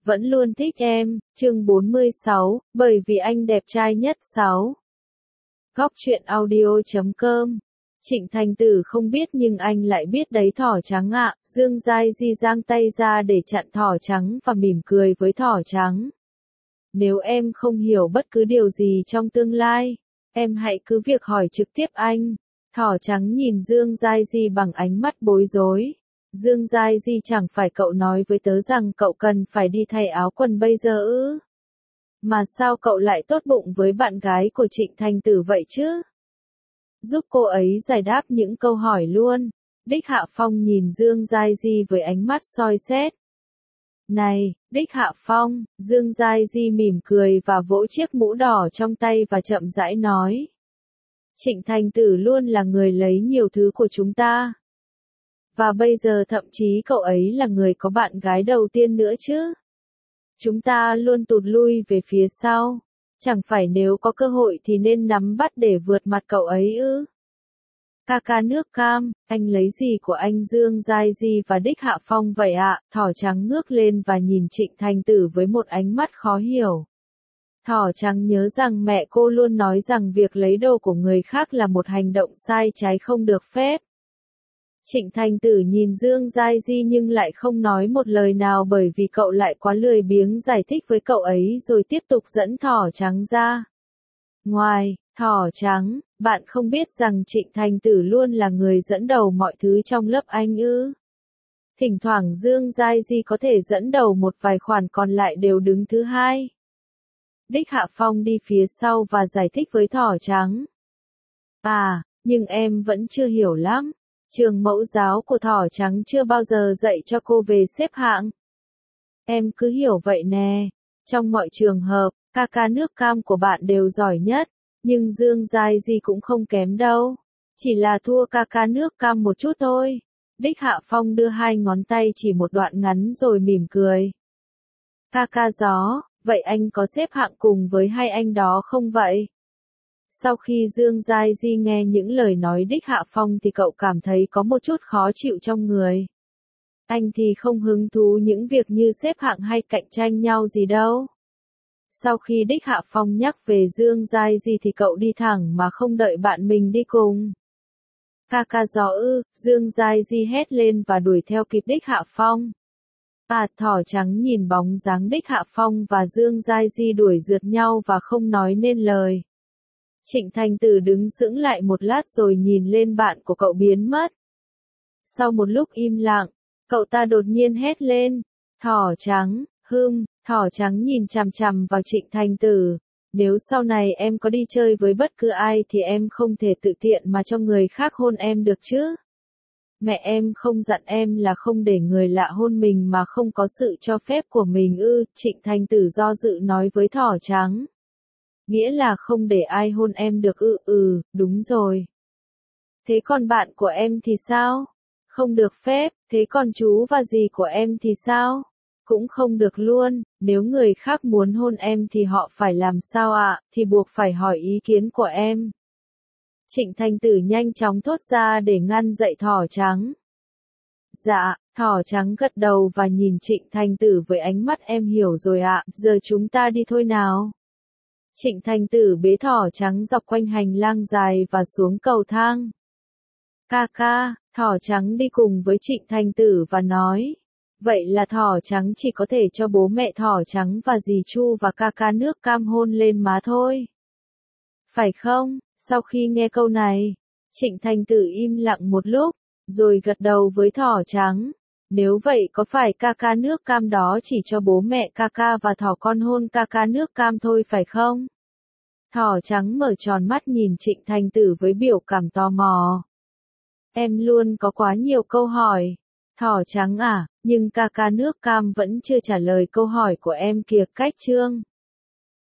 vẫn luôn thích em, chương 46, bởi vì anh đẹp trai nhất 6. Góc truyện audio.com. Trịnh Thành Tử không biết nhưng anh lại biết đấy thỏ trắng ạ. Dương Giai Di giang tay ra để chặn thỏ trắng và mỉm cười với thỏ trắng. Nếu em không hiểu bất cứ điều gì trong tương lai, em hãy cứ việc hỏi trực tiếp anh. Thỏ trắng nhìn Dương Giai Di bằng ánh mắt bối rối. Dương Giai Di, chẳng phải cậu nói với tớ rằng cậu cần phải đi thay áo quần bây giờ ư? Mà sao cậu lại tốt bụng với bạn gái của Trịnh Thành Tử vậy chứ? Giúp cô ấy giải đáp những câu hỏi luôn. Đích Hạ Phong nhìn Dương Giai Di với ánh mắt soi xét. Này, Đích Hạ Phong, Dương Giai Di mỉm cười và vỗ chiếc mũ đỏ trong tay và chậm rãi nói. Trịnh Thành Tử luôn là người lấy nhiều thứ của chúng ta. Và bây giờ thậm chí cậu ấy là người có bạn gái đầu tiên nữa chứ. Chúng ta luôn tụt lui về phía sau. Chẳng phải nếu có cơ hội thì nên nắm bắt để vượt mặt cậu ấy ư? Ca ca nước cam, anh lấy gì của anh Dương Giai Di và Đích Hạ Phong vậy ạ? Thỏ trắng ngước lên và nhìn Trịnh Thành Tử với một ánh mắt khó hiểu. Thỏ trắng nhớ rằng mẹ cô luôn nói rằng việc lấy đồ của người khác là một hành động sai trái không được phép. Trịnh Thành Tử nhìn Dương Giai Di nhưng lại không nói một lời nào bởi vì cậu lại quá lười biếng giải thích với cậu ấy rồi tiếp tục dẫn thỏ trắng ra. Ngoài, thỏ trắng, bạn không biết rằng Trịnh Thành Tử luôn là người dẫn đầu mọi thứ trong lớp anh ư? Thỉnh thoảng Dương Giai Di có thể dẫn đầu một vài khoản còn lại đều đứng thứ hai. Đích Hạ Phong đi phía sau và giải thích với thỏ trắng. À, nhưng em vẫn chưa hiểu lắm. Trường mẫu giáo của thỏ trắng chưa bao giờ dạy cho cô về xếp hạng. Em cứ hiểu vậy nè. Trong mọi trường hợp, ca ca nước cam của bạn đều giỏi nhất. Nhưng Dương Giai Di cũng không kém đâu. Chỉ là thua ca ca nước cam một chút thôi. Đích Hạ Phong đưa hai ngón tay chỉ một đoạn ngắn rồi mỉm cười. Ca ca gió, vậy anh có xếp hạng cùng với hai anh đó không vậy? Sau khi Dương Giai Di nghe những lời nói Đích Hạ Phong thì cậu cảm thấy có một chút khó chịu trong người. Anh thì không hứng thú những việc như xếp hạng hay cạnh tranh nhau gì đâu. Sau khi Đích Hạ Phong nhắc về Dương Giai Di thì cậu đi thẳng mà không đợi bạn mình đi cùng. Ca ca gió ư, Dương Giai Di hét lên và đuổi theo kịp Đích Hạ Phong. Thỏ trắng nhìn bóng dáng Đích Hạ Phong và Dương Giai Di đuổi rượt nhau và không nói nên lời. Trịnh Thành Tử đứng sững lại một lát rồi nhìn lên bạn của cậu biến mất. Sau một lúc im lặng, cậu ta đột nhiên hét lên. Thỏ trắng, thỏ trắng nhìn chằm chằm vào Trịnh Thành Tử. Nếu sau này em có đi chơi với bất cứ ai thì em không thể tự tiện mà cho người khác hôn em được chứ? Mẹ em không dặn em là không để người lạ hôn mình mà không có sự cho phép của mình ư? Trịnh Thành Tử do dự nói với thỏ trắng. Nghĩa là không để ai hôn em được ư? Đúng rồi. Thế còn bạn của em thì sao? Không được phép. Thế còn chú và dì của em thì sao? Cũng không được luôn. Nếu người khác muốn hôn em thì họ phải làm sao ạ? Thì buộc phải hỏi ý kiến của em. Trịnh Thành Tử nhanh chóng thốt ra để ngăn dậy thỏ trắng. Dạ, thỏ trắng gật đầu và nhìn Trịnh Thành Tử với ánh mắt em hiểu rồi ạ, giờ chúng ta đi thôi nào. Trịnh Thành Tử bế thỏ trắng dọc quanh hành lang dài và xuống cầu thang. Ca ca, thỏ trắng đi cùng với Trịnh Thành Tử và nói. Vậy là thỏ trắng chỉ có thể cho bố mẹ thỏ trắng và dì Chu và ca ca nước cam hôn lên má thôi. Phải không? Sau khi nghe câu này, Trịnh Thành Tử im lặng một lúc, rồi gật đầu với thỏ trắng. Nếu vậy có phải ca ca nước cam đó chỉ cho bố mẹ ca ca và thỏ con hôn ca ca nước cam thôi phải không? Thỏ trắng mở tròn mắt nhìn Trịnh Thành Tử với biểu cảm tò mò. Em luôn có quá nhiều câu hỏi. Thỏ trắng à, nhưng ca ca nước cam vẫn chưa trả lời câu hỏi của em kìa. Cách chương